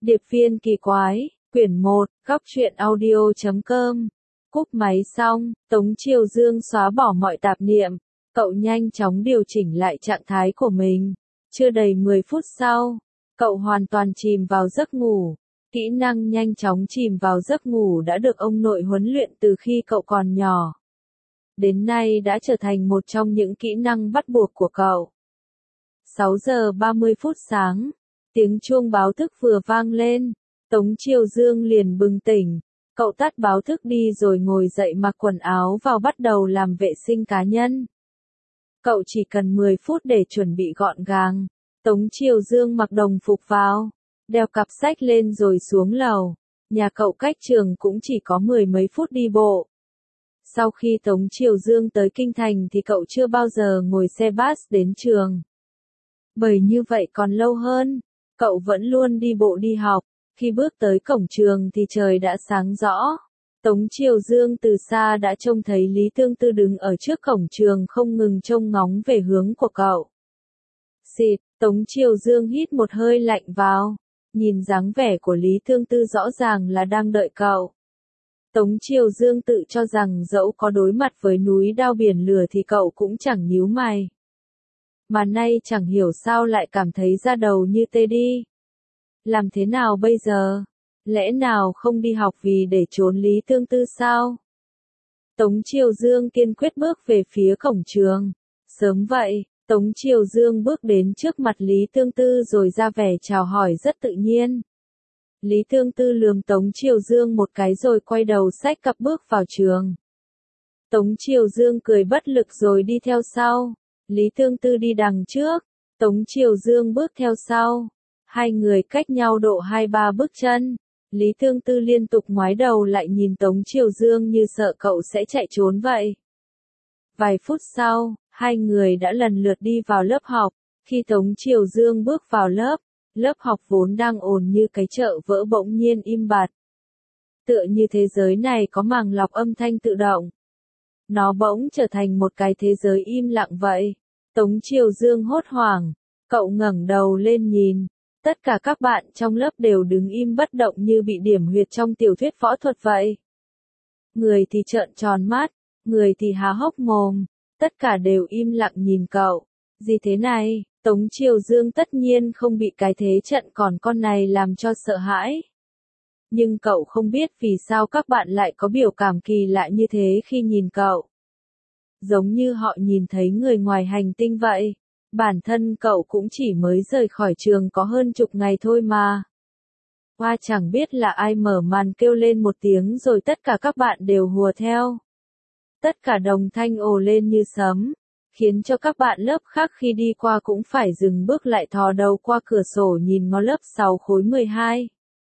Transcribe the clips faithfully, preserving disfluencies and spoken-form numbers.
Điệp viên kỳ quái, quyển một, góc truyện audio.com. Cúp máy xong, Tống Triều Dương xóa bỏ mọi tạp niệm, cậu nhanh chóng điều chỉnh lại trạng thái của mình. Chưa đầy mười phút sau, cậu hoàn toàn chìm vào giấc ngủ. Kỹ năng nhanh chóng chìm vào giấc ngủ đã được ông nội huấn luyện từ khi cậu còn nhỏ. Đến nay đã trở thành một trong những kỹ năng bắt buộc của cậu. sáu giờ ba mươi phút sáng, tiếng chuông báo thức vừa vang lên, Tống Triều Dương liền bừng tỉnh. Cậu tắt báo thức đi rồi ngồi dậy mặc quần áo vào bắt đầu làm vệ sinh cá nhân. Cậu chỉ cần mười phút để chuẩn bị gọn gàng. Tống Triều Dương mặc đồng phục vào, đeo cặp sách lên rồi xuống lầu. Nhà cậu cách trường cũng chỉ có mười mấy phút đi bộ. Sau khi Tống Triều Dương tới Kinh Thành thì cậu chưa bao giờ ngồi xe bus đến trường. Bởi như vậy còn lâu hơn, cậu vẫn luôn đi bộ đi học. Khi bước tới cổng trường thì trời đã sáng rõ. Tống Triều Dương từ xa đã trông thấy Lý Tương Tư đứng ở trước cổng trường không ngừng trông ngóng về hướng của cậu. Xịt, Tống Triều Dương hít một hơi lạnh vào, nhìn dáng vẻ của Lý Tương Tư rõ ràng là đang đợi cậu. Tống Triều Dương tự cho rằng dẫu có đối mặt với núi đao biển lửa thì cậu cũng chẳng nhíu mày. Mà nay chẳng hiểu sao lại cảm thấy da đầu như tê đi. Làm thế nào bây giờ? Lẽ nào không đi học vì để trốn Lý Tương Tư sao? Tống Triều Dương kiên quyết bước về phía cổng trường. Sớm vậy, Tống Triều Dương bước đến trước mặt Lý Tương Tư rồi ra vẻ chào hỏi rất tự nhiên. Lý Tương Tư lườm Tống Triều Dương một cái rồi quay đầu xách cặp bước vào trường. Tống Triều Dương cười bất lực rồi đi theo sau. Lý Tương Tư đi đằng trước, Tống Triều Dương bước theo sau. Hai người cách nhau độ hai ba bước chân. Lý Tương Tư liên tục ngoái đầu lại nhìn Tống Triều Dương như sợ cậu sẽ chạy trốn vậy. Vài phút sau, hai người đã lần lượt đi vào lớp học. Khi Tống Triều Dương bước vào lớp, lớp học vốn đang ồn như cái chợ vỡ bỗng nhiên im bặt. Tựa như thế giới này có màng lọc âm thanh tự động. Nó bỗng trở thành một cái thế giới im lặng vậy. Tống Triều Dương hốt hoảng, cậu ngẩng đầu lên nhìn. Tất cả các bạn trong lớp đều đứng im bất động như bị điểm huyệt trong tiểu thuyết võ thuật vậy. Người thì trợn tròn mắt, người thì há hốc mồm, tất cả đều im lặng nhìn cậu. Gì thế này? Tống Triều Dương tất nhiên không bị cái thế trận còn con này làm cho sợ hãi. Nhưng cậu không biết vì sao các bạn lại có biểu cảm kỳ lạ như thế khi nhìn cậu. Giống như họ nhìn thấy người ngoài hành tinh vậy. Bản thân cậu cũng chỉ mới rời khỏi trường có hơn chục ngày thôi mà. Hoa chẳng biết là ai mở màn kêu lên một tiếng rồi tất cả các bạn đều hùa theo. Tất cả đồng thanh ồ lên như sấm, khiến cho các bạn lớp khác khi đi qua cũng phải dừng bước lại thò đầu qua cửa sổ nhìn ngó lớp sáu khối mười hai.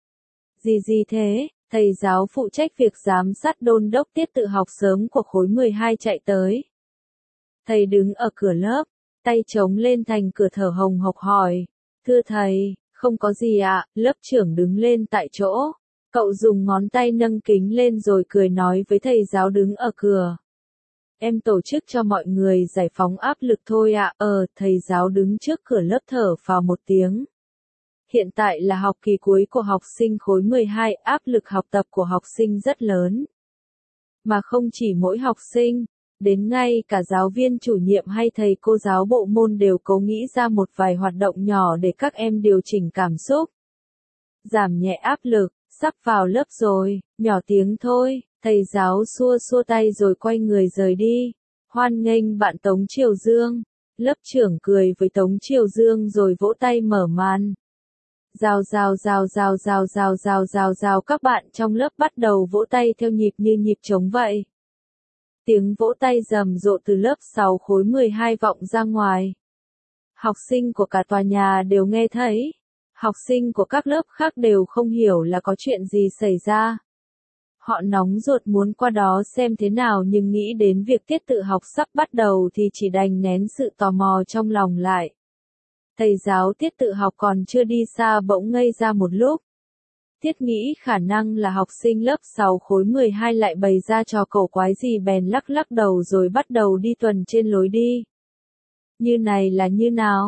Gì gì thế? Thầy giáo phụ trách việc giám sát đôn đốc tiết tự học sớm của khối mười hai chạy tới. Thầy đứng ở cửa lớp, tay chống lên thành cửa thở hồng hộc hỏi. Thưa thầy, không có gì ạ. Lớp trưởng đứng lên tại chỗ. Cậu dùng ngón tay nâng kính lên rồi cười nói với thầy giáo đứng ở cửa. Em tổ chức cho mọi người giải phóng áp lực thôi ạ. Ờ, thầy giáo đứng trước cửa lớp thở phào một tiếng. Hiện tại là học kỳ cuối của học sinh khối mười hai, áp lực học tập của học sinh rất lớn. Mà không chỉ mỗi học sinh, đến ngay cả giáo viên chủ nhiệm hay thầy cô giáo bộ môn đều cố nghĩ ra một vài hoạt động nhỏ để các em điều chỉnh cảm xúc. Giảm nhẹ áp lực, sắp vào lớp rồi, nhỏ tiếng thôi, thầy giáo xua xua tay rồi quay người rời đi. Hoan nghênh bạn Tống Triều Dương. Lớp trưởng cười với Tống Triều Dương rồi vỗ tay mở màn. Rào rào rào rào rào rào rào rào rào các bạn trong lớp bắt đầu vỗ tay theo nhịp như nhịp trống vậy. Tiếng vỗ tay rầm rộ từ lớp sáu khối mười hai vọng ra ngoài. Học sinh của cả tòa nhà đều nghe thấy. Học sinh của các lớp khác đều không hiểu là có chuyện gì xảy ra. Họ nóng ruột muốn qua đó xem thế nào nhưng nghĩ đến việc tiết tự học sắp bắt đầu thì chỉ đành nén sự tò mò trong lòng lại. Thầy giáo tiết tự học còn chưa đi xa bỗng ngây ra một lúc. Tiết nghĩ khả năng là học sinh lớp sáu khối mười hai lại bày ra trò cổ quái gì bèn lắc lắc đầu rồi bắt đầu đi tuần trên lối đi. Như này là như nào?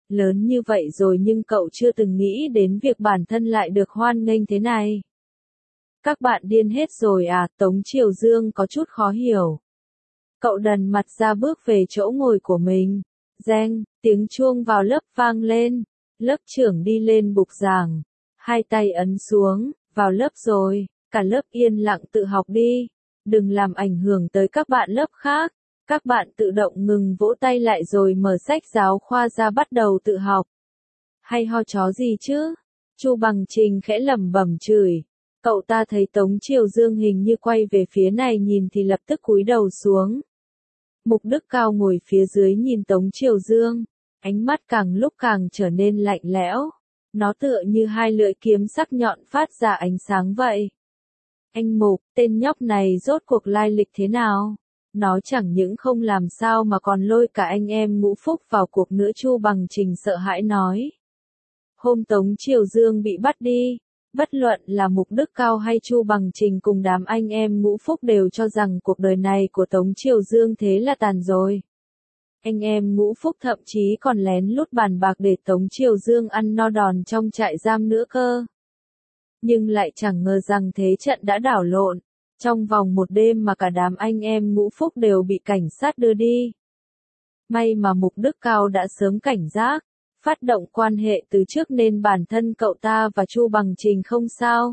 Lớn như vậy rồi nhưng cậu chưa từng nghĩ đến việc bản thân lại được hoan nghênh thế này. Các bạn điên hết rồi à, Tống Triều Dương có chút khó hiểu. Cậu đần mặt ra bước về chỗ ngồi của mình. Reng, tiếng chuông vào lớp vang lên. Lớp trưởng đi lên bục giảng. Hai tay ấn xuống, vào lớp rồi, cả lớp yên lặng tự học đi. Đừng làm ảnh hưởng tới các bạn lớp khác. Các bạn tự động ngừng vỗ tay lại rồi mở sách giáo khoa ra bắt đầu tự học. Hay ho chó gì chứ? Chu Bằng Trình khẽ lẩm bẩm chửi. Cậu ta thấy Tống Triều Dương hình như quay về phía này nhìn thì lập tức cúi đầu xuống. Mục Đức Cao ngồi phía dưới nhìn Tống Triều Dương, ánh mắt càng lúc càng trở nên lạnh lẽo. Nó tựa như hai lưỡi kiếm sắc nhọn phát ra ánh sáng vậy. Anh Mục, tên nhóc này rốt cuộc lai lịch thế nào? Nó chẳng những không làm sao mà còn lôi cả anh em Ngũ Phúc vào cuộc nữa, Chu Bằng Trình sợ hãi nói. Hôm Tống Triều Dương bị bắt đi, bất luận là Mục Đức Cao hay Chu Bằng Trình cùng đám anh em Ngũ Phúc đều cho rằng cuộc đời này của Tống Triều Dương thế là tàn rồi. Anh em Ngũ Phúc thậm chí còn lén lút bàn bạc để Tống Triều Dương ăn no đòn trong trại giam nữa cơ. Nhưng lại chẳng ngờ rằng thế trận đã đảo lộn. Trong vòng một đêm mà cả đám anh em Ngũ Phúc đều bị cảnh sát đưa đi. May mà Mục Đức Cao đã sớm cảnh giác, phát động quan hệ từ trước nên bản thân cậu ta và Chu Bằng Trình không sao.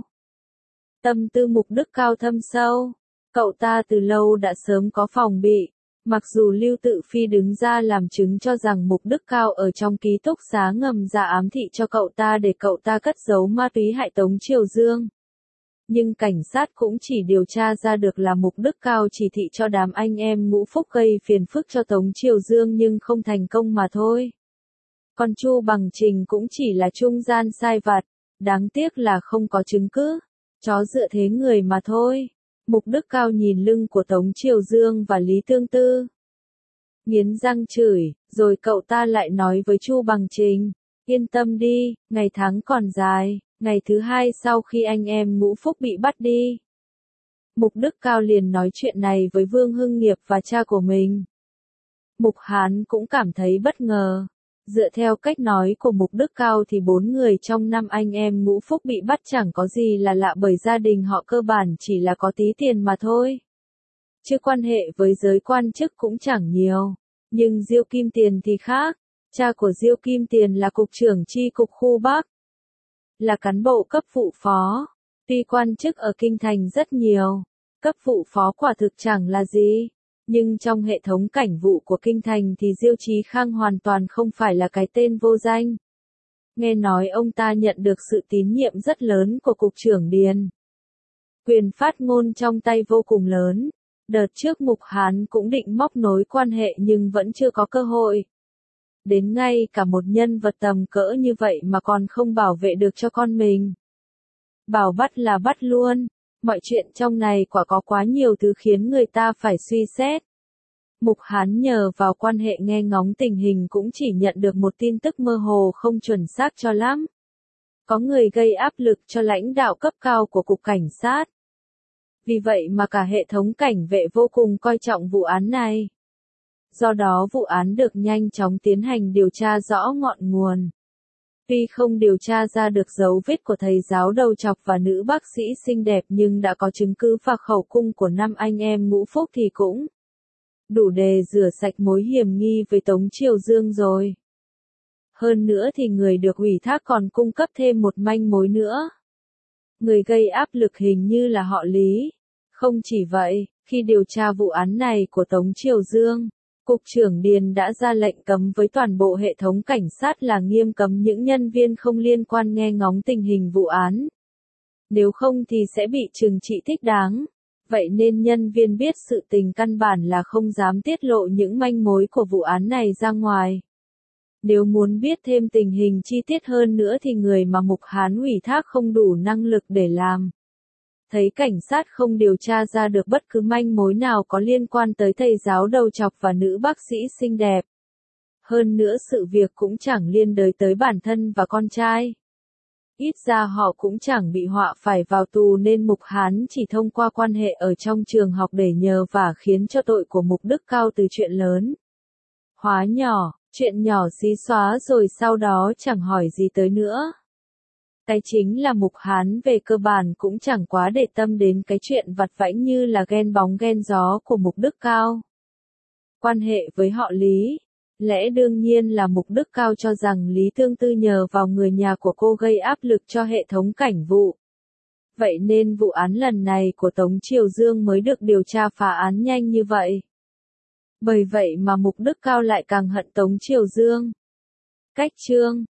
Tâm tư Mục Đức Cao thâm sâu, cậu ta từ lâu đã sớm có phòng bị, mặc dù Lưu Tự Phi đứng ra làm chứng cho rằng Mục Đức Cao ở trong ký túc xá ngầm ra ám thị cho cậu ta để cậu ta cất giấu ma túy hại Tống Triều Dương. Nhưng cảnh sát cũng chỉ điều tra ra được là Mục Đức Cao chỉ thị cho đám anh em Ngũ Phúc gây phiền phức cho Tống Triều Dương nhưng không thành công mà thôi. Còn Chu Bằng Trình cũng chỉ là trung gian sai vặt, đáng tiếc là không có chứng cứ, chó dựa thế người mà thôi. Mục Đức Cao nhìn lưng của Tống Triều Dương và Lý Tương Tư. Nghiến răng chửi, rồi cậu ta lại nói với Chu Bằng Trình, yên tâm đi, ngày tháng còn dài. Ngày thứ hai sau khi anh em Ngũ Phúc bị bắt đi, Mục Đức Cao liền nói chuyện này với Vương Hưng Nghiệp và cha của mình. Mục Hán cũng cảm thấy bất ngờ. Dựa theo cách nói của Mục Đức Cao thì bốn người trong năm anh em Ngũ Phúc bị bắt chẳng có gì là lạ bởi gia đình họ cơ bản chỉ là có tí tiền mà thôi. Chứ quan hệ với giới quan chức cũng chẳng nhiều. Nhưng Diêu Kim Tiền thì khác. Cha của Diêu Kim Tiền là cục trưởng chi cục khu Bắc. Là cán bộ cấp vụ phó. Tuy quan chức ở Kinh Thành rất nhiều, cấp vụ phó quả thực chẳng là gì. Nhưng trong hệ thống cảnh vụ của Kinh Thành thì Diêu Chí Khang hoàn toàn không phải là cái tên vô danh. Nghe nói ông ta nhận được sự tín nhiệm rất lớn của Cục trưởng Điền. Quyền phát ngôn trong tay vô cùng lớn. Đợt trước Mục Hán cũng định móc nối quan hệ nhưng vẫn chưa có cơ hội. Đến ngay cả một nhân vật tầm cỡ như vậy mà còn không bảo vệ được cho con mình. Bảo bắt là bắt luôn. Mọi chuyện trong này quả có quá nhiều thứ khiến người ta phải suy xét. Mục Hán nhờ vào quan hệ nghe ngóng tình hình cũng chỉ nhận được một tin tức mơ hồ không chuẩn xác cho lắm. Có người gây áp lực cho lãnh đạo cấp cao của Cục Cảnh sát. Vì vậy mà cả hệ thống cảnh vệ vô cùng coi trọng vụ án này. Do đó vụ án được nhanh chóng tiến hành điều tra rõ ngọn nguồn. Tuy không điều tra ra được dấu vết của thầy giáo đầu chọc và nữ bác sĩ xinh đẹp nhưng đã có chứng cứ và khẩu cung của năm anh em Ngũ Phúc thì cũng đủ để rửa sạch mối hiểm nghi với Tống Triều Dương rồi. Hơn nữa thì người được ủy thác còn cung cấp thêm một manh mối nữa. Người gây áp lực hình như là họ Lý. Không chỉ vậy, khi điều tra vụ án này của Tống Triều Dương, Cục trưởng Điền đã ra lệnh cấm với toàn bộ hệ thống cảnh sát là nghiêm cấm những nhân viên không liên quan nghe ngóng tình hình vụ án. Nếu không thì sẽ bị trừng trị thích đáng. Vậy nên nhân viên biết sự tình căn bản là không dám tiết lộ những manh mối của vụ án này ra ngoài. Nếu muốn biết thêm tình hình chi tiết hơn nữa thì người mà Mục Hán ủy thác không đủ năng lực để làm. Thấy cảnh sát không điều tra ra được bất cứ manh mối nào có liên quan tới thầy giáo đầu chọc và nữ bác sĩ xinh đẹp. Hơn nữa sự việc cũng chẳng liên đới tới bản thân và con trai. Ít ra họ cũng chẳng bị họa phải vào tù nên Mục Hán chỉ thông qua quan hệ ở trong trường học để nhờ vả khiến cho tội của Mục Đức Cao từ chuyện lớn hóa nhỏ. Chuyện nhỏ xí xóa rồi sau đó chẳng hỏi gì tới nữa. Cái chính là Mục Hán về cơ bản cũng chẳng quá để tâm đến cái chuyện vặt vãnh như là ghen bóng ghen gió của Mục Đức Cao. Quan hệ với họ Lý, lẽ đương nhiên là Mục Đức Cao cho rằng Lý Tương Tư nhờ vào người nhà của cô gây áp lực cho hệ thống cảnh vụ. Vậy nên vụ án lần này của Tống Triều Dương mới được điều tra phá án nhanh như vậy. Bởi vậy mà Mục Đức Cao lại càng hận Tống Triều Dương. Cách chương